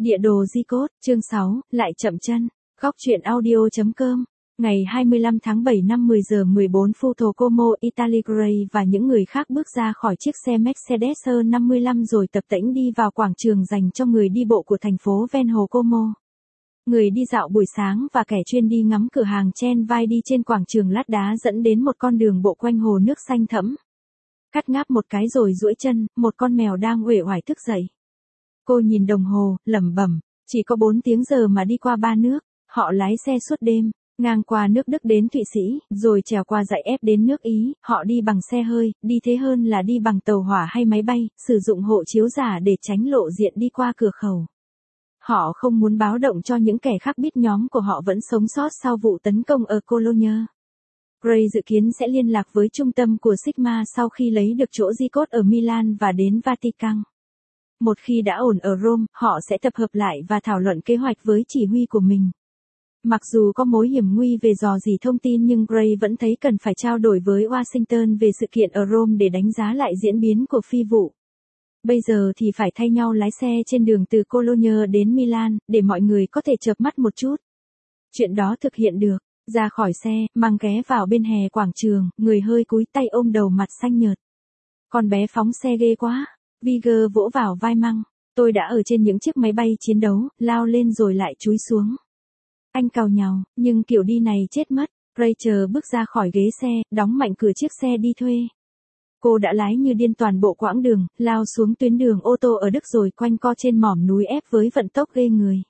Địa đồ di cốt, chương 6, lại chậm chân. Góc truyện audio.com. Ngày 25 tháng 7 năm 10 giờ 14 Futo Como, Italy Gray và những người khác bước ra khỏi chiếc xe Mercedes E55 rồi tập tễnh đi vào quảng trường dành cho người đi bộ của thành phố ven hồ Como. Người đi dạo buổi sáng và kẻ chuyên đi ngắm cửa hàng chen vai đi trên quảng trường lát đá dẫn đến một con đường bộ quanh hồ nước xanh thẫm. Cắt ngáp một cái rồi duỗi chân, một con mèo đang uể oải thức dậy. Cô nhìn đồng hồ, lẩm bẩm, chỉ có 4 tiếng giờ mà đi qua 3 nước. Họ lái xe suốt đêm, ngang qua nước Đức đến Thụy Sĩ, rồi trèo qua dãy Ép đến nước Ý. Họ đi bằng xe hơi, đi thế hơn là đi bằng tàu hỏa hay máy bay, sử dụng hộ chiếu giả để tránh lộ diện đi qua cửa khẩu. Họ không muốn báo động cho những kẻ khác biết nhóm của họ vẫn sống sót sau vụ tấn công ở Cologne. Gray dự kiến sẽ liên lạc với trung tâm của Sigma sau khi lấy được chỗ di cốt ở Milan và đến Vatican. Một khi đã ổn ở Rome, họ sẽ tập hợp lại và thảo luận kế hoạch với chỉ huy của mình. Mặc dù có mối hiểm nguy về rò rỉ thông tin nhưng Gray vẫn thấy cần phải trao đổi với Washington về sự kiện ở Rome để đánh giá lại diễn biến của phi vụ. Bây giờ thì phải thay nhau lái xe trên đường từ Cologne đến Milan, để mọi người có thể chợp mắt một chút. Chuyện đó thực hiện được. Ra khỏi xe, mang ghé vào bên hè quảng trường, người hơi cúi tay ôm đầu mặt xanh nhợt. Con bé phóng xe ghê quá. Vigger vỗ vào vai Măng. Tôi đã ở trên những chiếc máy bay chiến đấu, lao lên rồi lại chúi xuống. Anh càu nhàu, nhưng kiểu đi này chết mất. Rachel bước ra khỏi ghế xe, đóng mạnh cửa chiếc xe đi thuê. Cô đã lái như điên toàn bộ quãng đường, lao xuống tuyến đường ô tô ở Đức rồi quanh co trên mỏm núi ép với vận tốc ghê người.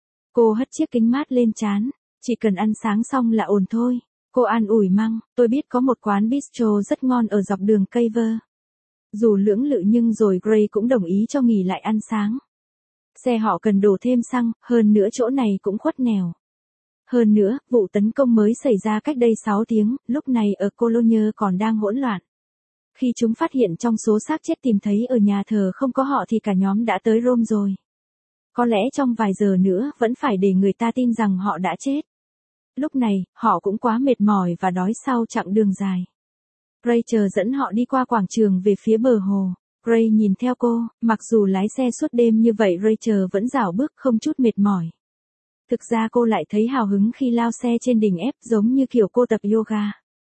Cô hất chiếc kính mát lên trán. Chỉ cần ăn sáng xong là ổn thôi. Cô an ủi Măng, tôi biết có một quán bistro rất ngon ở dọc đường Caver. Dù lưỡng lự nhưng rồi Gray cũng đồng ý cho nghỉ lại ăn sáng. Xe họ cần đổ thêm xăng, hơn nữa chỗ này cũng khuất nẻo. Hơn nữa, vụ tấn công mới xảy ra cách đây 6 tiếng, lúc này ở Cologne còn đang hỗn loạn. Khi chúng phát hiện trong số xác chết tìm thấy ở nhà thờ không có họ thì cả nhóm đã tới Rome rồi. Có lẽ trong vài giờ nữa vẫn phải để người ta tin rằng họ đã chết. Lúc này, họ cũng quá mệt mỏi và đói sau chặng đường dài. Rachel dẫn họ đi qua quảng trường về phía bờ hồ. Gray nhìn theo cô, mặc dù lái xe suốt đêm như vậy Rachel vẫn rảo bước không chút mệt mỏi. Thực ra cô lại thấy hào hứng khi lao xe trên đỉnh ép giống như kiểu cô tập yoga.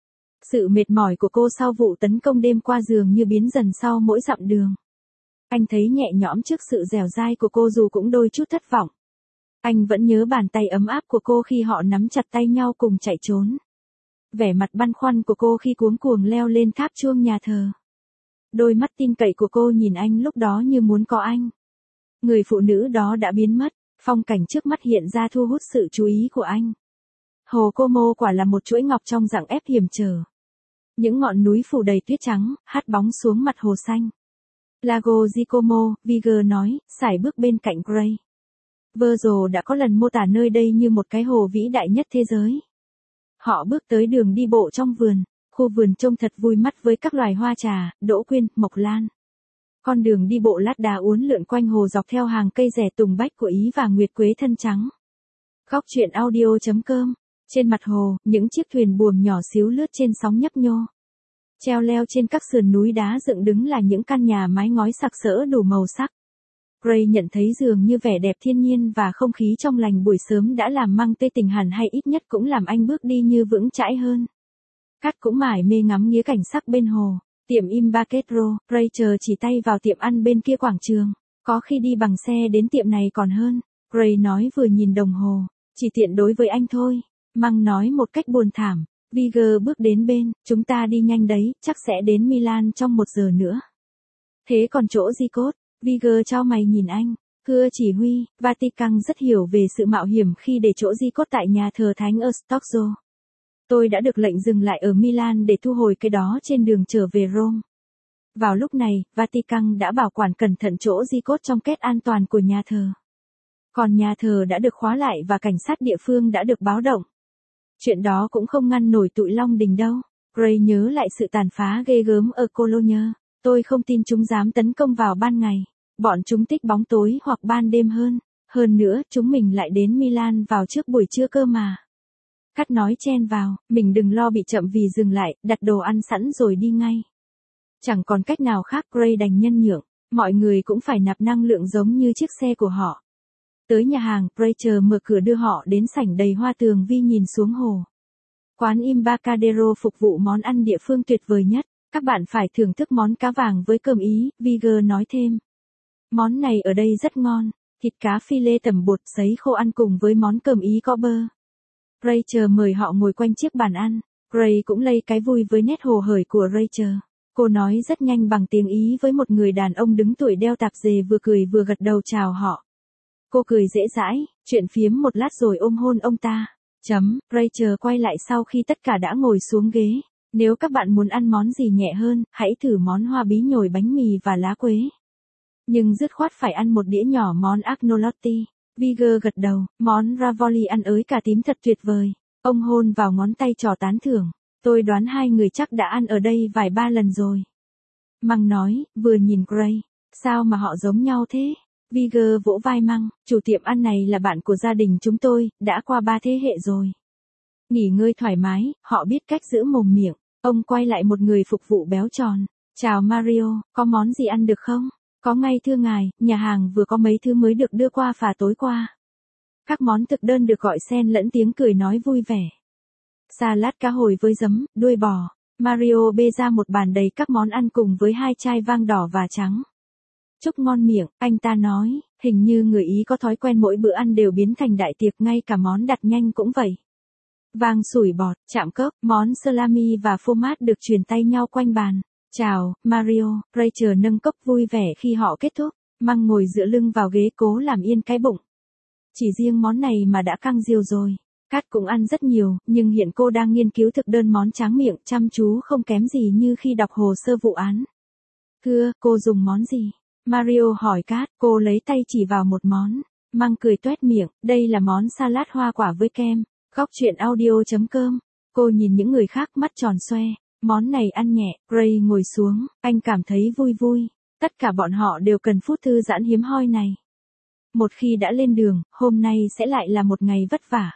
Sự mệt mỏi của cô sau vụ tấn công đêm qua dường như biến dần sau mỗi dặm đường. Anh thấy nhẹ nhõm trước sự dẻo dai của cô dù cũng đôi chút thất vọng. Anh vẫn nhớ bàn tay ấm áp của cô khi họ nắm chặt tay nhau cùng chạy trốn. Vẻ mặt băn khoăn của cô khi cuống cuồng leo lên tháp chuông nhà thờ. Đôi mắt tin cậy của cô nhìn anh lúc đó như muốn có anh. Người phụ nữ đó đã biến mất, phong cảnh trước mắt hiện ra thu hút sự chú ý của anh. Hồ Como quả là một chuỗi ngọc trong dạng ép hiểm trở. Những ngọn núi phủ đầy tuyết trắng, hắt bóng xuống mặt hồ xanh. Lago di Como, Vigger nói, sải bước bên cạnh Gray. Virgil đã có lần mô tả nơi đây như một cái hồ vĩ đại nhất thế giới. Họ bước tới đường đi bộ trong vườn. Khu vườn trông thật vui mắt với các loài hoa trà, đỗ quyên, mộc lan. Con đường đi bộ lát đá uốn lượn quanh hồ dọc theo hàng cây rẻ tùng bách của Ý và nguyệt quế thân trắng. Góc truyện audio.com. Trên mặt hồ, những chiếc thuyền buồm nhỏ xíu lướt trên sóng nhấp nhô. Treo leo trên các sườn núi đá dựng đứng là những căn nhà mái ngói sặc sỡ đủ màu sắc. Gray nhận thấy dường như vẻ đẹp thiên nhiên và không khí trong lành buổi sớm đã làm Măng tê tỉnh hẳn hay ít nhất cũng làm anh bước đi như vững chãi hơn. Cát cũng mải mê ngắm nghía cảnh sắc bên hồ. Tiệm Imbaketro, Rachel chỉ tay vào tiệm ăn bên kia quảng trường. Có khi đi bằng xe đến tiệm này còn hơn. Gray nói vừa nhìn đồng hồ. Chỉ tiện đối với anh thôi. Măng nói một cách buồn thảm. Vigger bước đến bên, chúng ta đi nhanh đấy, chắc sẽ đến Milan trong 1 giờ nữa. Thế còn chỗ di cốt? Vigger chau mày nhìn anh. Thưa chỉ huy, Vatican rất hiểu về sự mạo hiểm khi để chỗ di cốt tại nhà thờ thánh ở Stoczo. Tôi đã được lệnh dừng lại ở Milan để thu hồi cái đó trên đường trở về Rome. Vào lúc này, Vatican đã bảo quản cẩn thận chỗ di cốt trong két an toàn của nhà thờ. Còn nhà thờ đã được khóa lại và cảnh sát địa phương đã được báo động. Chuyện đó cũng không ngăn nổi tụi Long Đình đâu. Gray nhớ lại sự tàn phá ghê gớm ở Cologne. Tôi không tin chúng dám tấn công vào ban ngày. Bọn chúng thích bóng tối hoặc ban đêm hơn. Hơn nữa, chúng mình lại đến Milan vào trước buổi trưa cơ mà. Cắt nói chen vào, mình đừng lo bị chậm vì dừng lại, đặt đồ ăn sẵn rồi đi ngay. Chẳng còn cách nào khác Gray đành nhân nhượng, mọi người cũng phải nạp năng lượng giống như chiếc xe của họ. Tới nhà hàng, Rachel mở cửa đưa họ đến sảnh đầy hoa tường vi nhìn xuống hồ. Quán Embarcadero phục vụ món ăn địa phương tuyệt vời nhất. Các bạn phải thưởng thức món cá vàng với cơm Ý, Vigor nói thêm. Món này ở đây rất ngon, thịt cá phi lê tẩm bột sấy khô ăn cùng với món cơm Ý có bơ. Rachel mời họ ngồi quanh chiếc bàn ăn. Gray cũng lây cái vui với nét hồ hởi của Rachel. Cô nói rất nhanh bằng tiếng Ý với một người đàn ông đứng tuổi đeo tạp dề vừa cười vừa gật đầu chào họ. Cô cười dễ dãi, chuyện phiếm một lát rồi ôm hôn ông ta. Rachel quay lại sau khi tất cả đã ngồi xuống ghế. Nếu các bạn muốn ăn món gì nhẹ hơn, hãy thử món hoa bí nhồi bánh mì và lá quế. Nhưng dứt khoát phải ăn một đĩa nhỏ món agnolotti. Vigor gật đầu, món ravioli ăn ới cà tím thật tuyệt vời. Ông hôn vào ngón tay trỏ tán thưởng. Tôi đoán hai người chắc đã ăn ở đây vài ba lần rồi. Măng nói, vừa nhìn Gray. Sao mà họ giống nhau thế? Vigor vỗ vai Măng, chủ tiệm ăn này là bạn của gia đình chúng tôi, đã qua 3 thế hệ rồi. Nghỉ ngơi thoải mái, họ biết cách giữ mồm miệng. Ông quay lại một người phục vụ béo tròn. Chào Mario, có món gì ăn được không? Có ngay thưa ngài, nhà hàng vừa có mấy thứ mới được đưa qua phà tối qua. Các món thực đơn được gọi xen lẫn tiếng cười nói vui vẻ. Salad cá hồi với giấm, đuôi bò. Mario bê ra một bàn đầy các món ăn cùng với 2 chai vang đỏ và trắng. Chúc ngon miệng, anh ta nói, hình như người Ý có thói quen mỗi bữa ăn đều biến thành đại tiệc, ngay cả món đặt nhanh cũng vậy. Vang sủi bọt, chạm cốc, món salami và phô mát được truyền tay nhau quanh bàn. Chào, Mario, Rachel nâng cốc vui vẻ khi họ kết thúc. Măng ngồi dựa lưng vào ghế cố làm yên cái bụng. Chỉ riêng món này mà đã căng diều rồi. Cát cũng ăn rất nhiều, nhưng hiện cô đang nghiên cứu thực đơn món tráng miệng, chăm chú không kém gì như khi đọc hồ sơ vụ án. Thưa, cô dùng món gì? Mario hỏi Cát, cô lấy tay chỉ vào một món. Măng cười toét miệng, đây là món salad hoa quả với kem. Góc chuyện audio.com. Cô nhìn những người khác mắt tròn xoe. Món này ăn nhẹ, Gray ngồi xuống, anh cảm thấy vui vui. Tất cả bọn họ đều cần phút thư giãn hiếm hoi này. Một khi đã lên đường, hôm nay sẽ lại là một ngày vất vả.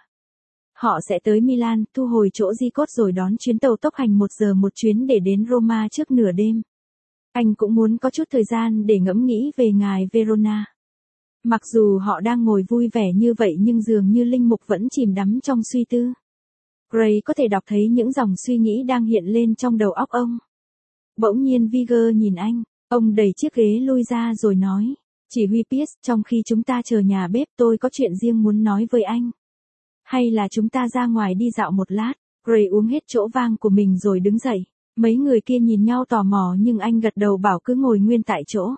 Họ sẽ tới Milan, thu hồi chỗ di cốt rồi đón chuyến tàu tốc hành 1 giờ một chuyến để đến Roma trước nửa đêm. Anh cũng muốn có chút thời gian để ngẫm nghĩ về ngài Verona. Mặc dù họ đang ngồi vui vẻ như vậy nhưng dường như linh mục vẫn chìm đắm trong suy tư. Gray có thể đọc thấy những dòng suy nghĩ đang hiện lên trong đầu óc ông. Bỗng nhiên Vigor nhìn anh, ông đẩy chiếc ghế lui ra rồi nói, chỉ huy Pierce, trong khi chúng ta chờ nhà bếp tôi có chuyện riêng muốn nói với anh. Hay là chúng ta ra ngoài đi dạo một lát. Gray uống hết chỗ vang của mình rồi đứng dậy. Mấy người kia nhìn nhau tò mò nhưng anh gật đầu bảo cứ ngồi nguyên tại chỗ.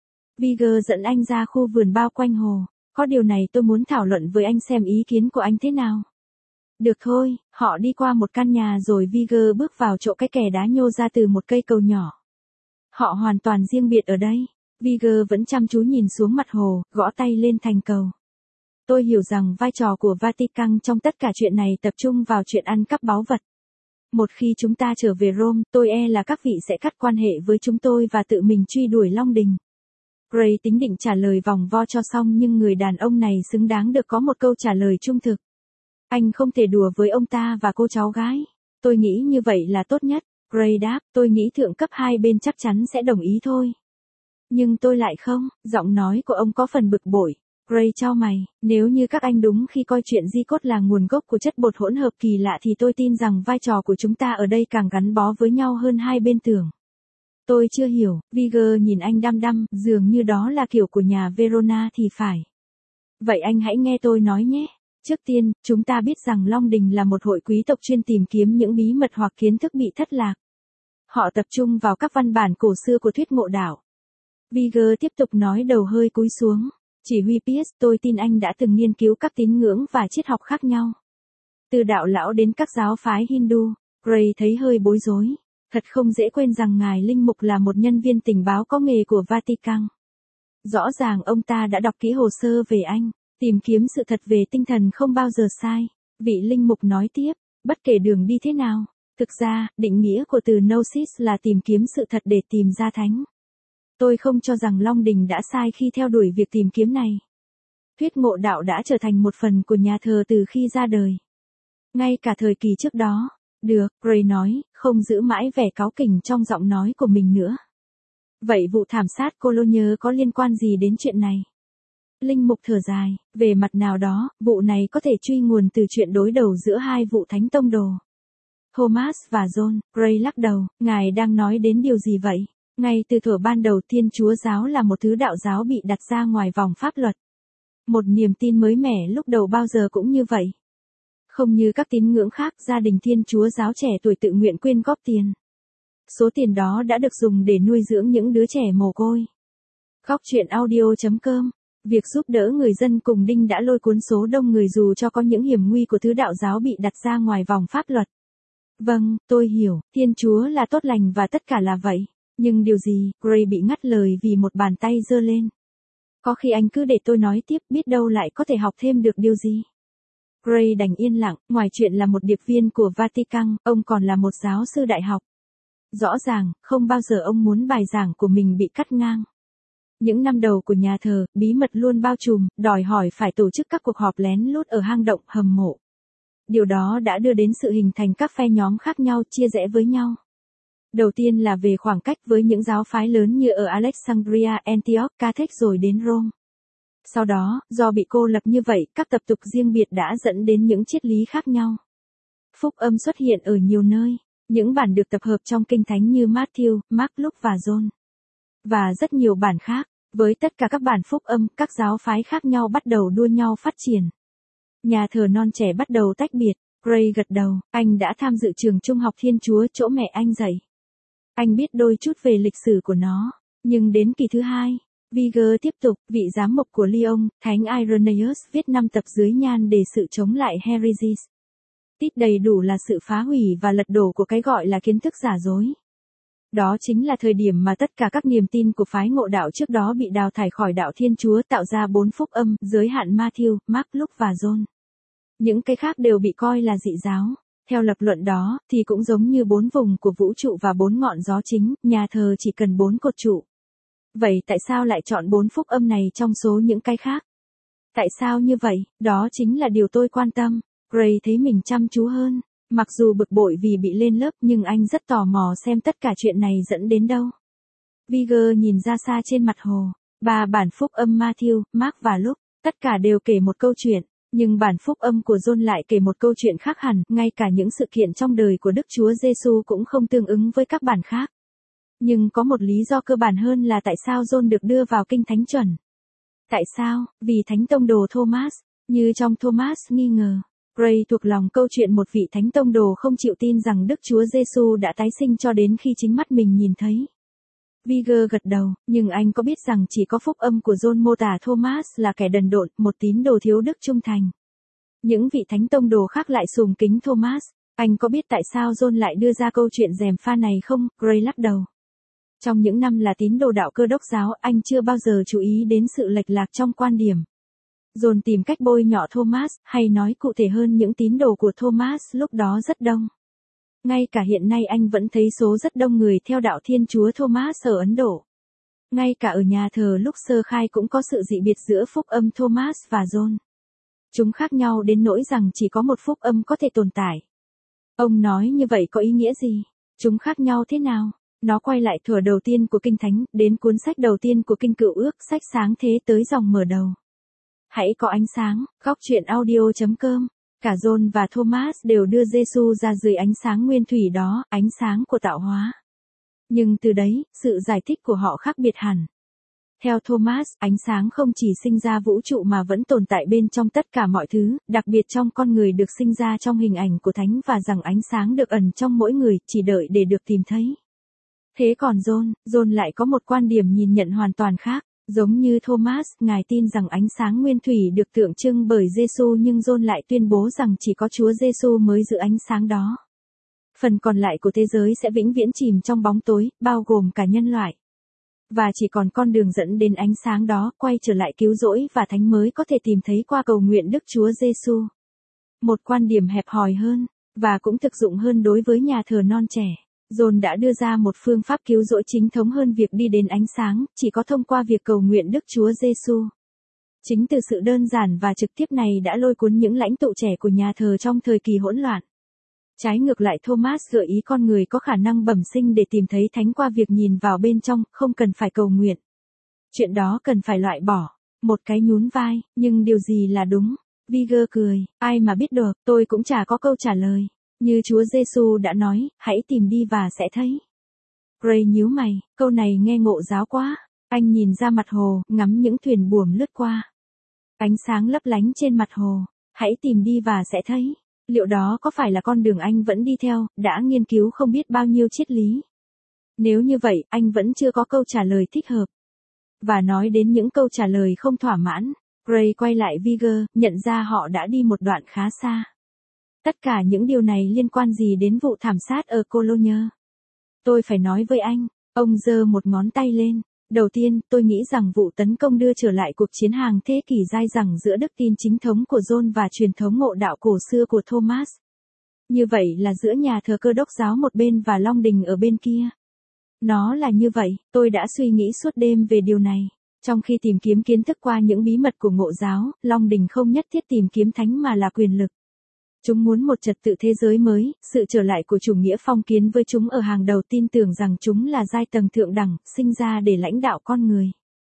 Vigor dẫn anh ra khu vườn bao quanh hồ. Có điều này tôi muốn thảo luận với anh xem ý kiến của anh thế nào. Được thôi, họ đi qua một căn nhà rồi Vigor bước vào chỗ cái kè đá nhô ra từ một cây cầu nhỏ. Họ hoàn toàn riêng biệt ở đây. Vigor vẫn chăm chú nhìn xuống mặt hồ, gõ tay lên thành cầu. Tôi hiểu rằng vai trò của Vatican trong tất cả chuyện này tập trung vào chuyện ăn cắp báu vật. Một khi chúng ta trở về Rome, tôi e là các vị sẽ cắt quan hệ với chúng tôi và tự mình truy đuổi Long Đình. Gray tính định trả lời vòng vo cho xong nhưng người đàn ông này xứng đáng được có một câu trả lời trung thực. Anh không thể đùa với ông ta và cô cháu gái. Tôi nghĩ như vậy là tốt nhất. Gray đáp, tôi nghĩ thượng cấp hai bên chắc chắn sẽ đồng ý thôi. Nhưng tôi lại không, giọng nói của ông có phần bực bội. Gray chau mày, nếu như các anh đúng khi coi chuyện di cốt là nguồn gốc của chất bột hỗn hợp kỳ lạ thì tôi tin rằng vai trò của chúng ta ở đây càng gắn bó với nhau hơn hai bên tưởng. Tôi chưa hiểu, Vigor nhìn anh đăm đăm, dường như đó là kiểu của nhà Verona thì phải. Vậy anh hãy nghe tôi nói nhé. Trước tiên, chúng ta biết rằng Long Đình là một hội quý tộc chuyên tìm kiếm những bí mật hoặc kiến thức bị thất lạc. Họ tập trung vào các văn bản cổ xưa của thuyết ngộ đạo. Vigor tiếp tục nói đầu hơi cúi xuống. Chỉ huy Pierce, tôi tin anh đã từng nghiên cứu các tín ngưỡng và triết học khác nhau. Từ đạo lão đến các giáo phái Hindu, Gray thấy hơi bối rối. Thật không dễ quên rằng ngài linh mục là một nhân viên tình báo có nghề của Vatican. Rõ ràng ông ta đã đọc kỹ hồ sơ về anh, tìm kiếm sự thật về tinh thần không bao giờ sai. Vị linh mục nói tiếp, bất kể đường đi thế nào. Thực ra, định nghĩa của từ Gnosis là tìm kiếm sự thật để tìm ra thánh. Tôi không cho rằng Long Đình đã sai khi theo đuổi việc tìm kiếm này. Thuyết ngộ đạo đã trở thành một phần của nhà thờ từ khi ra đời. Ngay cả thời kỳ trước đó. Được, Gray nói, không giữ mãi vẻ cáu kỉnh trong giọng nói của mình nữa. Vậy vụ thảm sát Cologne có liên quan gì đến chuyện này? Linh mục thở dài, về mặt nào đó, vụ này có thể truy nguồn từ chuyện đối đầu giữa hai vụ thánh tông đồ. Thomas và John. Gray lắc đầu, ngài đang nói đến điều gì vậy? Ngay từ thuở ban đầu Thiên Chúa giáo là một thứ đạo giáo bị đặt ra ngoài vòng pháp luật. Một niềm tin mới mẻ lúc đầu bao giờ cũng như vậy. Không như các tín ngưỡng khác, gia đình Thiên Chúa giáo trẻ tuổi tự nguyện quyên góp tiền. Số tiền đó đã được dùng để nuôi dưỡng những đứa trẻ mồ côi. Góc chuyện audio.com. Việc giúp đỡ người dân cùng đinh đã lôi cuốn số đông người dù cho có những hiểm nguy của thứ đạo giáo bị đặt ra ngoài vòng pháp luật. Vâng, tôi hiểu, Thiên Chúa là tốt lành và tất cả là vậy. Nhưng điều gì? Gray bị ngắt lời vì một bàn tay giơ lên. Có khi anh cứ để tôi nói tiếp, biết đâu lại có thể học thêm được điều gì. Gray đành yên lặng, ngoài chuyện là một điệp viên của Vatican, ông còn là một giáo sư đại học. Rõ ràng, không bao giờ ông muốn bài giảng của mình bị cắt ngang. Những năm đầu của nhà thờ, bí mật luôn bao trùm, đòi hỏi phải tổ chức các cuộc họp lén lút ở hang động, hầm mộ. Điều đó đã đưa đến sự hình thành các phe nhóm khác nhau chia rẽ với nhau. Đầu tiên là về khoảng cách với những giáo phái lớn như ở Alexandria, Antioch, Carthage rồi đến Rome. Sau đó, do bị cô lập như vậy, các tập tục riêng biệt đã dẫn đến những triết lý khác nhau. Phúc âm xuất hiện ở nhiều nơi, những bản được tập hợp trong kinh thánh như Matthew, Mark, Luke và John. Và rất nhiều bản khác, với tất cả các bản phúc âm, các giáo phái khác nhau bắt đầu đua nhau phát triển. Nhà thờ non trẻ bắt đầu tách biệt. Gray gật đầu, anh đã tham dự trường trung học Thiên Chúa chỗ mẹ anh dạy. Anh biết đôi chút về lịch sử của nó, nhưng đến kỳ thứ hai, Viger tiếp tục, vị giám mục của Lyon, Thánh Irenaeus viết 5 tập dưới nhan đề sự chống lại heresies. Tít đầy đủ là sự phá hủy và lật đổ của cái gọi là kiến thức giả dối. Đó chính là thời điểm mà tất cả các niềm tin của phái ngộ đạo trước đó bị đào thải khỏi đạo Thiên Chúa, tạo ra 4 phúc âm, giới hạn Matthew, Mark, Luke và John. Những cái khác đều bị coi là dị giáo. Theo lập luận đó, thì cũng giống như 4 vùng của vũ trụ và 4 ngọn gió chính, nhà thờ chỉ cần 4 cột trụ. Vậy tại sao lại chọn 4 phúc âm này trong số những cái khác? Tại sao như vậy? Đó chính là điều tôi quan tâm. Gray thấy mình chăm chú hơn. Mặc dù bực bội vì bị lên lớp nhưng anh rất tò mò xem tất cả chuyện này dẫn đến đâu. Viger nhìn ra xa trên mặt hồ. 3 bản phúc âm Matthew, Mark và Luke, tất cả đều kể một câu chuyện. Nhưng bản phúc âm của John lại kể một câu chuyện khác hẳn, ngay cả những sự kiện trong đời của Đức Chúa Giêsu cũng không tương ứng với các bản khác. Nhưng có một lý do cơ bản hơn là tại sao John được đưa vào kinh thánh chuẩn. Tại sao? Vì thánh tông đồ Thomas, như trong Thomas nghi ngờ. Gray thuộc lòng câu chuyện một vị thánh tông đồ không chịu tin rằng Đức Chúa Giêsu đã tái sinh cho đến khi chính mắt mình nhìn thấy. Viger gật đầu, nhưng anh có biết rằng chỉ có phúc âm của John mô tả Thomas là kẻ đần độn, một tín đồ thiếu đức trung thành. Những vị thánh tông đồ khác lại sùng kính Thomas. Anh có biết tại sao John lại đưa ra câu chuyện gièm pha này không? Gray lắc đầu. Trong những năm là tín đồ đạo Cơ đốc giáo, anh chưa bao giờ chú ý đến sự lệch lạc trong quan điểm. John tìm cách bôi nhọ Thomas, hay nói cụ thể hơn những tín đồ của Thomas lúc đó rất đông. Ngay cả hiện nay anh vẫn thấy số rất đông người theo đạo Thiên Chúa Thomas ở Ấn Độ. Ngay cả ở nhà thờ lúc sơ khai cũng có sự dị biệt giữa phúc âm Thomas và John. Chúng khác nhau đến nỗi rằng chỉ có một phúc âm có thể tồn tại. Ông nói như vậy có ý nghĩa gì? Chúng khác nhau thế nào? Nó quay lại thuở đầu tiên của Kinh Thánh, đến cuốn sách đầu tiên của Kinh Cựu Ước, sách sáng thế tới dòng mở đầu. Hãy có ánh sáng, góc chuyện audio.com. Cả John và Thomas đều đưa Giêsu ra dưới ánh sáng nguyên thủy đó, ánh sáng của tạo hóa. Nhưng từ đấy, sự giải thích của họ khác biệt hẳn. Theo Thomas, ánh sáng không chỉ sinh ra vũ trụ mà vẫn tồn tại bên trong tất cả mọi thứ, đặc biệt trong con người được sinh ra trong hình ảnh của Thánh, và rằng ánh sáng được ẩn trong mỗi người, chỉ đợi để được tìm thấy. Thế còn John lại có một quan điểm nhìn nhận hoàn toàn khác. Giống như Thomas, ngài tin rằng ánh sáng nguyên thủy được tượng trưng bởi Giêsu, nhưng John lại tuyên bố rằng chỉ có Chúa Giêsu mới giữ ánh sáng đó. Phần còn lại của thế giới sẽ vĩnh viễn chìm trong bóng tối, bao gồm cả nhân loại. Và chỉ còn con đường dẫn đến ánh sáng đó, quay trở lại cứu rỗi và thánh mới có thể tìm thấy qua cầu nguyện Đức Chúa Giêsu. Một quan điểm hẹp hòi hơn, và cũng thực dụng hơn đối với nhà thờ non trẻ. John đã đưa ra một phương pháp cứu rỗi chính thống hơn việc đi đến ánh sáng, chỉ có thông qua việc cầu nguyện Đức Chúa Giêsu. Chính từ sự đơn giản và trực tiếp này đã lôi cuốn những lãnh tụ trẻ của nhà thờ trong thời kỳ hỗn loạn. Trái ngược lại, Thomas gợi ý con người có khả năng bẩm sinh để tìm thấy thánh qua việc nhìn vào bên trong, không cần phải cầu nguyện. Chuyện đó cần phải loại bỏ. Một cái nhún vai, nhưng điều gì là đúng? Viger cười, ai mà biết được, tôi cũng chả có câu trả lời. Như Chúa Giêsu đã nói, hãy tìm đi và sẽ thấy. Gray nhíu mày, câu này nghe ngộ giáo quá. Anh nhìn ra mặt hồ, ngắm những thuyền buồm lướt qua. Ánh sáng lấp lánh trên mặt hồ. Hãy tìm đi và sẽ thấy. Liệu đó có phải là con đường anh vẫn đi theo, đã nghiên cứu không biết bao nhiêu triết lý? Nếu như vậy, anh vẫn chưa có câu trả lời thích hợp. Và nói đến những câu trả lời không thỏa mãn, Gray quay lại Viger, nhận ra họ đã đi một đoạn khá xa. Tất cả những điều này liên quan gì đến vụ thảm sát ở Cologne? Tôi phải nói với anh, ông giơ một ngón tay lên. Đầu tiên, tôi nghĩ rằng vụ tấn công đưa trở lại cuộc chiến hàng thế kỷ dai dẳng giữa đức tin chính thống của John và truyền thống ngộ đạo cổ xưa của Thomas. Như vậy là giữa nhà thờ Cơ đốc giáo một bên và Long Đình ở bên kia. Nó là như vậy, tôi đã suy nghĩ suốt đêm về điều này. Trong khi tìm kiếm kiến thức qua những bí mật của ngộ giáo, Long Đình không nhất thiết tìm kiếm thánh mà là quyền lực. Chúng muốn một trật tự thế giới mới, sự trở lại của chủ nghĩa phong kiến với chúng ở hàng đầu tin tưởng rằng chúng là giai tầng thượng đẳng, sinh ra để lãnh đạo con người.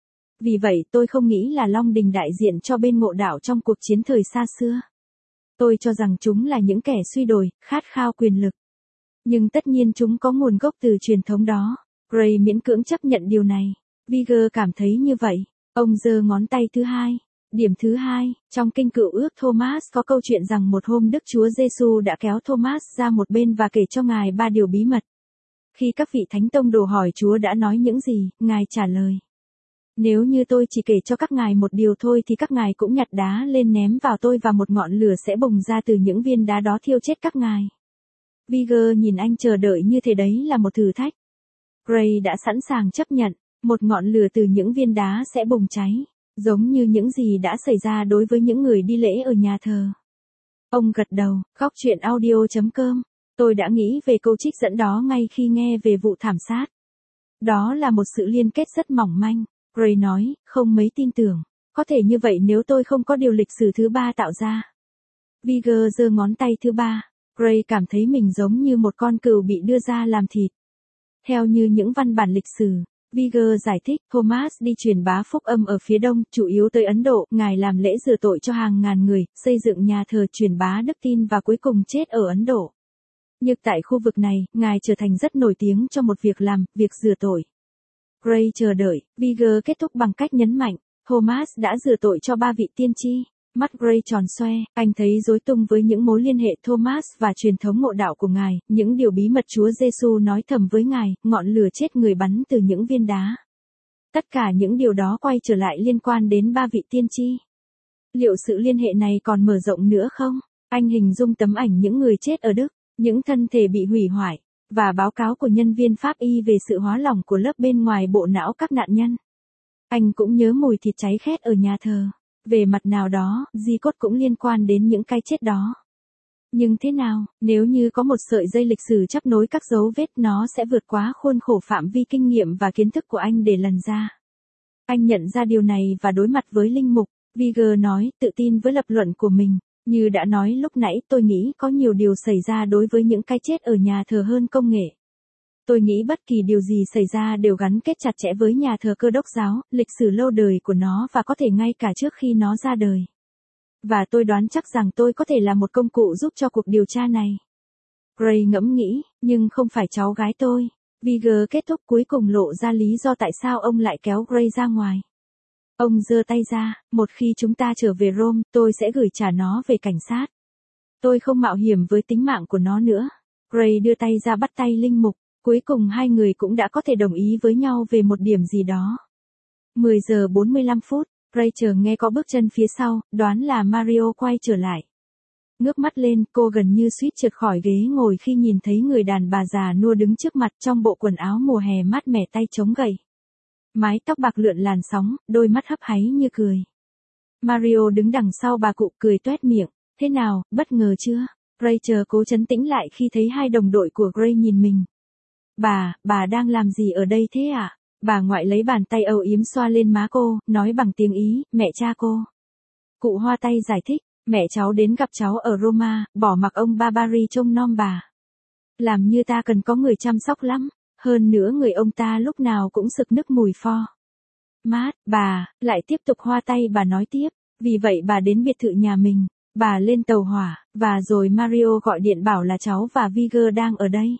Vì vậy tôi không nghĩ là Long Đình đại diện cho bên ngộ đạo trong cuộc chiến thời xa xưa. Tôi cho rằng chúng là những kẻ suy đồi, khát khao quyền lực. Nhưng tất nhiên chúng có nguồn gốc từ truyền thống đó. Gray miễn cưỡng chấp nhận điều này. Viger cảm thấy như vậy. Ông giơ ngón tay thứ hai. Điểm thứ hai, trong kinh Cựu Ước Thomas có câu chuyện rằng một hôm Đức Chúa Giêsu đã kéo Thomas ra một bên và kể cho Ngài 3 điều bí mật. Khi các vị thánh tông đồ hỏi Chúa đã nói những gì, Ngài trả lời. Nếu như tôi chỉ kể cho các ngài một điều thôi thì các ngài cũng nhặt đá lên ném vào tôi và một ngọn lửa sẽ bùng ra từ những viên đá đó thiêu chết các ngài. Viger nhìn anh chờ đợi như thế đấy là một thử thách. Gray đã sẵn sàng chấp nhận, một ngọn lửa từ những viên đá sẽ bùng cháy. Giống như những gì đã xảy ra đối với những người đi lễ ở nhà thờ. Ông gật đầu, góc chuyện audio.com. Tôi đã nghĩ về câu trích dẫn đó ngay khi nghe về vụ thảm sát. Đó là một sự liên kết rất mỏng manh. Gray nói, không mấy tin tưởng. Có thể như vậy nếu tôi không có điều lịch sử thứ ba tạo ra. Viger giơ ngón tay thứ ba. Gray cảm thấy mình giống như một con cừu bị đưa ra làm thịt. Theo như những văn bản lịch sử. Viger giải thích, Thomas đi truyền bá phúc âm ở phía đông, chủ yếu tới Ấn Độ, Ngài làm lễ rửa tội cho hàng ngàn người, xây dựng nhà thờ truyền bá đức tin và cuối cùng chết ở Ấn Độ. Nhưng tại khu vực này, Ngài trở thành rất nổi tiếng cho một việc làm, việc rửa tội. Gray chờ đợi, Viger kết thúc bằng cách nhấn mạnh, Thomas đã rửa tội cho 3 vị tiên tri. Mắt Gray tròn xoe, anh thấy rối tung với những mối liên hệ Thomas và truyền thống ngộ đạo của Ngài, những điều bí mật Chúa Giêsu nói thầm với Ngài, ngọn lửa chết người bắn từ những viên đá. Tất cả những điều đó quay trở lại liên quan đến 3 vị tiên tri. Liệu sự liên hệ này còn mở rộng nữa không? Anh hình dung tấm ảnh những người chết ở Đức, những thân thể bị hủy hoại, và báo cáo của nhân viên pháp y về sự hóa lỏng của lớp bên ngoài bộ não các nạn nhân. Anh cũng nhớ mùi thịt cháy khét ở nhà thờ. Về mặt nào đó, di cốt cũng liên quan đến những cái chết đó. Nhưng thế nào, nếu như có một sợi dây lịch sử chấp nối các dấu vết nó sẽ vượt quá khuôn khổ phạm vi kinh nghiệm và kiến thức của anh để lần ra. Anh nhận ra điều này và đối mặt với linh mục, Viger nói, tự tin với lập luận của mình. Như đã nói lúc nãy tôi nghĩ có nhiều điều xảy ra đối với những cái chết ở nhà thờ hơn công nghệ. Tôi nghĩ bất kỳ điều gì xảy ra đều gắn kết chặt chẽ với nhà thờ Cơ đốc giáo, lịch sử lâu đời của nó và có thể ngay cả trước khi nó ra đời. Và tôi đoán chắc rằng tôi có thể là một công cụ giúp cho cuộc điều tra này. Gray ngẫm nghĩ, nhưng không phải cháu gái tôi. Viger kết thúc cuối cùng lộ ra lý do tại sao ông lại kéo Gray ra ngoài. Ông giơ tay ra, một khi chúng ta trở về Rome, tôi sẽ gửi trả nó về cảnh sát. Tôi không mạo hiểm với tính mạng của nó nữa. Gray đưa tay ra bắt tay linh mục. Cuối cùng hai người cũng đã có thể đồng ý với nhau về một điểm gì đó. 10 giờ 45 phút, Rachel nghe có bước chân phía sau, đoán là Mario quay trở lại. Ngước mắt lên, cô gần như suýt trượt khỏi ghế ngồi khi nhìn thấy người đàn bà già nua đứng trước mặt trong bộ quần áo mùa hè mát mẻ tay chống gậy. Mái tóc bạc lượn làn sóng, đôi mắt hấp háy như cười. Mario đứng đằng sau bà cụ cười toét miệng. Thế nào, bất ngờ chưa? Rachel cố trấn tĩnh lại khi thấy hai đồng đội của Gray nhìn mình. Bà đang làm gì ở đây thế ạ? Bà ngoại lấy bàn tay âu yếm xoa lên má cô, nói bằng tiếng Ý, mẹ cha cô. Cụ hoa tay giải thích, mẹ cháu đến gặp cháu ở Roma, bỏ mặc ông Barbari trông nom bà. Làm như ta cần có người chăm sóc lắm, hơn nữa người ông ta lúc nào cũng sực nức mùi pho. Mát, bà, lại tiếp tục hoa tay bà nói tiếp, vì vậy bà đến biệt thự nhà mình, bà lên tàu hỏa, và rồi Mario gọi điện bảo là cháu và Vigor đang ở đây.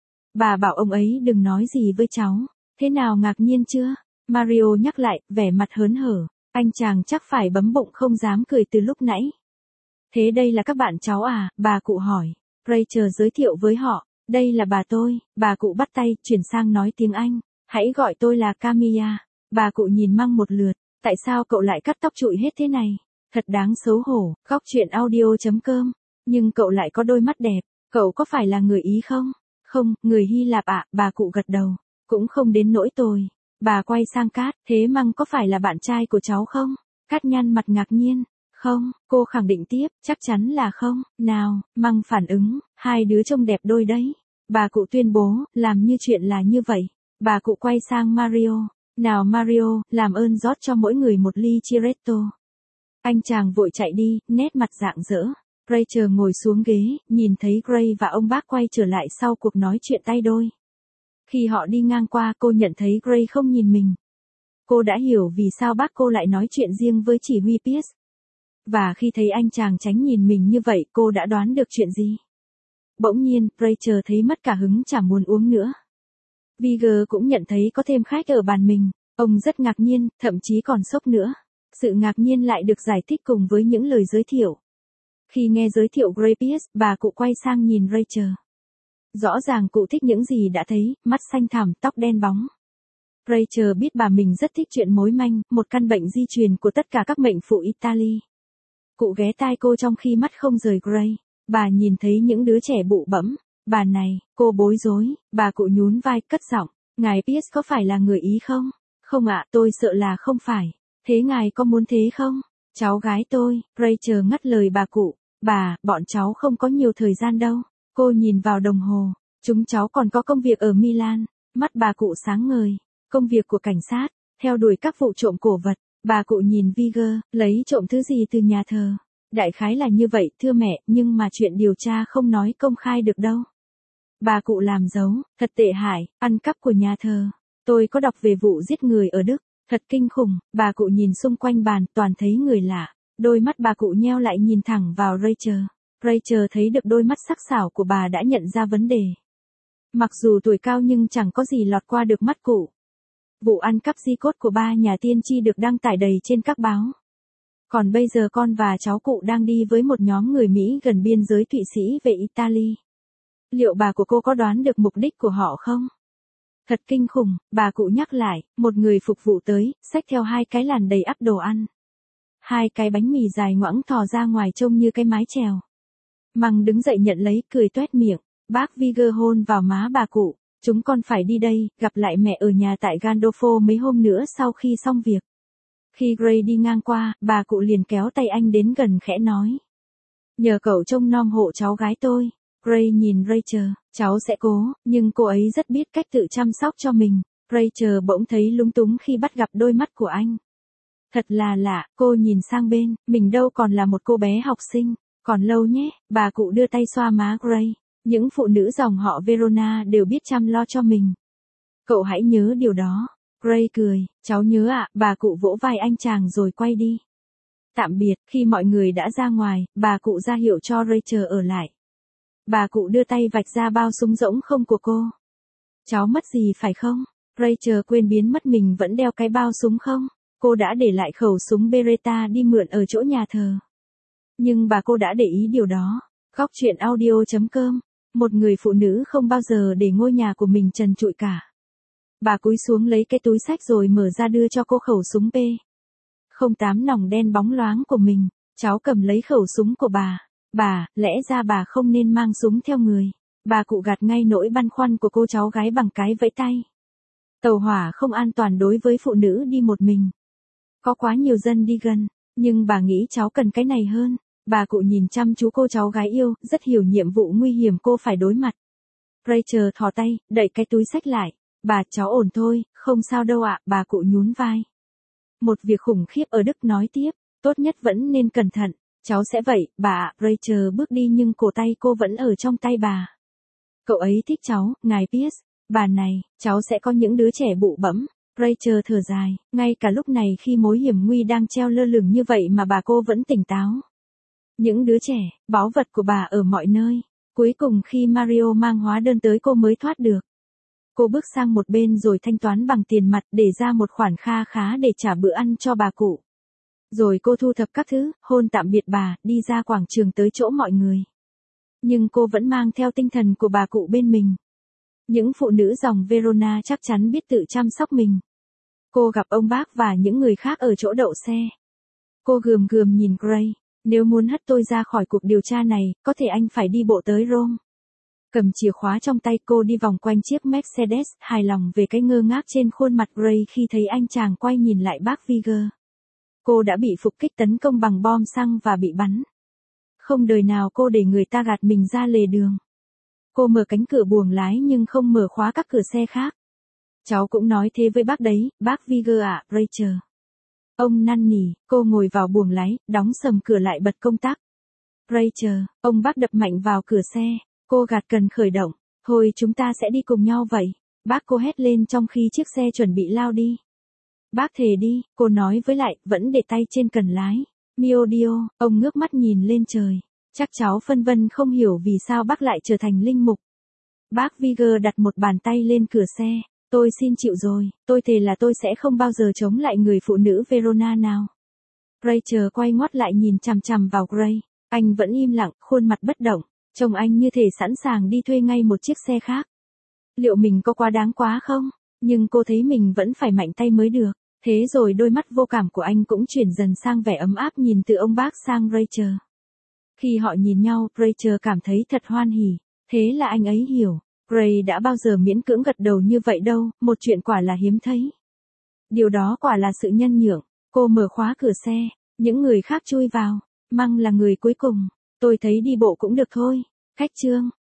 Bà bảo ông ấy đừng nói gì với cháu, thế nào ngạc nhiên chưa? Mario nhắc lại, vẻ mặt hớn hở, anh chàng chắc phải bấm bụng không dám cười từ lúc nãy. Thế đây là các bạn cháu à, bà cụ hỏi. Rachel giới thiệu với họ, đây là bà tôi, bà cụ bắt tay, chuyển sang nói tiếng Anh, hãy gọi tôi là Camilla. Bà cụ nhìn Măng một lượt, tại sao cậu lại cắt tóc trụi hết thế này? Thật đáng xấu hổ, góc chuyện audio.com, nhưng cậu lại có đôi mắt đẹp, cậu có phải là người Ý không? Không, người Hy Lạp ạ, bà cụ gật đầu, cũng không đến nỗi tồi. Bà quay sang Cát, thế Măng có phải là bạn trai của cháu không? Cát nhăn mặt ngạc nhiên. Không, cô khẳng định tiếp, chắc chắn là không. Nào, Măng phản ứng, hai đứa trông đẹp đôi đấy. Bà cụ tuyên bố, làm như chuyện là như vậy. Bà cụ quay sang Mario. Nào Mario, làm ơn rót cho mỗi người một ly Chiretto. Anh chàng vội chạy đi, nét mặt rạng rỡ. Rachel ngồi xuống ghế, nhìn thấy Gray và ông bác quay trở lại sau cuộc nói chuyện tay đôi. Khi họ đi ngang qua, cô nhận thấy Gray không nhìn mình. Cô đã hiểu vì sao bác cô lại nói chuyện riêng với chỉ huy Pierce. Và khi thấy anh chàng tránh nhìn mình như vậy, cô đã đoán được chuyện gì. Bỗng nhiên, Rachel thấy mất cả hứng chả muốn uống nữa. Vigor cũng nhận thấy có thêm khách ở bàn mình. Ông rất ngạc nhiên, thậm chí còn sốc nữa. Sự ngạc nhiên lại được giải thích cùng với những lời giới thiệu. Khi nghe giới thiệu Gray Pierce, bà cụ quay sang nhìn Rachel. Rõ ràng cụ thích những gì đã thấy, mắt xanh thẳm, tóc đen bóng. Rachel biết bà mình rất thích chuyện mối manh, một căn bệnh di truyền của tất cả các mệnh phụ Italy. Cụ ghé tai cô trong khi mắt không rời Gray. Bà nhìn thấy những đứa trẻ bụ bẫm. Bà này, cô bối rối, bà cụ nhún vai, cất giọng. Ngài Pierce có phải là người Ý không? Không ạ, tôi sợ là không phải. Thế ngài có muốn thế không? Cháu gái tôi, Rachel ngắt lời bà cụ. Bà, bọn cháu không có nhiều thời gian đâu. Cô nhìn vào đồng hồ. Chúng cháu còn có công việc ở Milan. Mắt bà cụ sáng ngời. Công việc của cảnh sát, theo đuổi các vụ trộm cổ vật. Bà cụ nhìn Vigor, lấy trộm thứ gì từ nhà thờ. Đại khái là như vậy, thưa mẹ, nhưng mà chuyện điều tra không nói công khai được đâu. Bà cụ làm dấu, thật tệ hại, ăn cắp của nhà thờ. Tôi có đọc về vụ giết người ở Đức, thật kinh khủng. Bà cụ nhìn xung quanh bàn, toàn thấy người lạ. Đôi mắt bà cụ nheo lại nhìn thẳng vào Rachel. Rachel thấy được đôi mắt sắc sảo của bà đã nhận ra vấn đề. Mặc dù tuổi cao nhưng chẳng có gì lọt qua được mắt cụ. Vụ ăn cắp di cốt của ba nhà tiên tri được đăng tải đầy trên các báo. Còn bây giờ con và cháu cụ đang đi với một nhóm người Mỹ gần biên giới Thụy Sĩ về Italy. Liệu bà của cô có đoán được mục đích của họ không? Thật kinh khủng, bà cụ nhắc lại, một người phục vụ tới, xách theo hai cái làn đầy ắp đồ ăn. Hai cái bánh mì dài ngoẵng thò ra ngoài trông như cái mái chèo. Măng đứng dậy nhận lấy, cười toét miệng. Bác Vigor hôn vào má bà cụ. Chúng con phải đi đây, gặp lại mẹ ở nhà tại Gandolfo mấy hôm nữa sau khi xong việc. Khi Gray đi ngang qua, bà cụ liền kéo tay anh đến gần khẽ nói. Nhờ cậu trông nom hộ cháu gái tôi. Gray nhìn Rachel, cháu sẽ cố, nhưng cô ấy rất biết cách tự chăm sóc cho mình. Rachel bỗng thấy lúng túng khi bắt gặp đôi mắt của anh. Thật là lạ, cô nhìn sang bên, mình đâu còn là một cô bé học sinh. Còn lâu nhé, bà cụ đưa tay xoa má Gray. Những phụ nữ dòng họ Verona đều biết chăm lo cho mình. Cậu hãy nhớ điều đó. Gray cười, cháu nhớ ạ, bà cụ vỗ vai anh chàng rồi quay đi. Tạm biệt, khi mọi người đã ra ngoài, bà cụ ra hiệu cho Rachel ở lại. Bà cụ đưa tay vạch ra bao súng rỗng không của cô. Cháu mất gì phải không? Rachel quên biến mất mình vẫn đeo cái bao súng không? Cô đã để lại khẩu súng Beretta đi mượn ở chỗ nhà thờ. Nhưng bà cô đã để ý điều đó. Góc chuyện audio.com. Một người phụ nữ không bao giờ để ngôi nhà của mình trần trụi cả. Bà cúi xuống lấy cái túi xách rồi mở ra đưa cho cô khẩu súng P08 nòng đen bóng loáng của mình. Cháu cầm lấy khẩu súng của bà. Bà, lẽ ra bà không nên mang súng theo người. Bà cụ gạt ngay nỗi băn khoăn của cô cháu gái bằng cái vẫy tay. Tàu hỏa không an toàn đối với phụ nữ đi một mình. Có quá nhiều dân đi gần, nhưng bà nghĩ cháu cần cái này hơn. Bà cụ nhìn chăm chú cô cháu gái yêu, rất hiểu nhiệm vụ nguy hiểm cô phải đối mặt. Rachel thò tay, đẩy cái túi xách lại. Bà, cháu ổn thôi, không sao đâu ạ, bà cụ nhún vai. Một việc khủng khiếp ở Đức nói tiếp, tốt nhất vẫn nên cẩn thận. Cháu sẽ vậy, bà ạ. Rachel bước đi nhưng cổ tay cô vẫn ở trong tay bà. Cậu ấy thích cháu, ngài Pierce. Bà này, cháu sẽ có những đứa trẻ bụ bẫm. Rachel thở dài, ngay cả lúc này khi mối hiểm nguy đang treo lơ lửng như vậy mà bà cô vẫn tỉnh táo. Những đứa trẻ, báu vật của bà ở mọi nơi. Cuối cùng khi Mario mang hóa đơn tới cô mới thoát được. Cô bước sang một bên rồi thanh toán bằng tiền mặt để ra một khoản kha khá để trả bữa ăn cho bà cụ. Rồi cô thu thập các thứ, hôn tạm biệt bà, đi ra quảng trường tới chỗ mọi người. Nhưng cô vẫn mang theo tinh thần của bà cụ bên mình. Những phụ nữ dòng Verona chắc chắn biết tự chăm sóc mình. Cô gặp ông bác và những người khác ở chỗ đậu xe. Cô gườm gườm nhìn Gray. Nếu muốn hất tôi ra khỏi cuộc điều tra này, có thể anh phải đi bộ tới Rome. Cầm chìa khóa trong tay cô đi vòng quanh chiếc Mercedes, hài lòng về cái ngơ ngác trên khuôn mặt Gray khi thấy anh chàng quay nhìn lại bác Viger. Cô đã bị phục kích tấn công bằng bom xăng và bị bắn. Không đời nào cô để người ta gạt mình ra lề đường. Cô mở cánh cửa buồng lái nhưng không mở khóa các cửa xe khác. Cháu cũng nói thế với bác đấy, bác Viger ạ, Rachel. Ông năn nỉ, cô ngồi vào buồng lái, đóng sầm cửa lại bật công tắc. Rachel, ông bác đập mạnh vào cửa xe, cô gạt cần khởi động. Thôi chúng ta sẽ đi cùng nhau vậy. Bác cô hét lên trong khi chiếc xe chuẩn bị lao đi. Bác thề đi, cô nói với lại, vẫn để tay trên cần lái. Mio Dio, ông ngước mắt nhìn lên trời. Chắc cháu phân vân không hiểu vì sao bác lại trở thành linh mục. Bác Viger đặt một bàn tay lên cửa xe. Tôi xin chịu rồi, tôi thề là tôi sẽ không bao giờ chống lại người phụ nữ Verona nào. Rachel quay ngoắt lại nhìn chằm chằm vào Gray. Anh vẫn im lặng, khuôn mặt bất động. Trông anh như thể sẵn sàng đi thuê ngay một chiếc xe khác. Liệu mình có quá đáng quá không? Nhưng cô thấy mình vẫn phải mạnh tay mới được. Thế rồi đôi mắt vô cảm của anh cũng chuyển dần sang vẻ ấm áp nhìn từ ông bác sang Rachel. Khi họ nhìn nhau, Rachel cảm thấy thật hoan hỉ. Thế là anh ấy hiểu. Gray đã bao giờ miễn cưỡng gật đầu như vậy đâu, một chuyện quả là hiếm thấy. Điều đó quả là sự nhân nhượng. Cô mở khóa cửa xe, những người khác chui vào. Măng là người cuối cùng. Tôi thấy đi bộ cũng được thôi. Khách trương.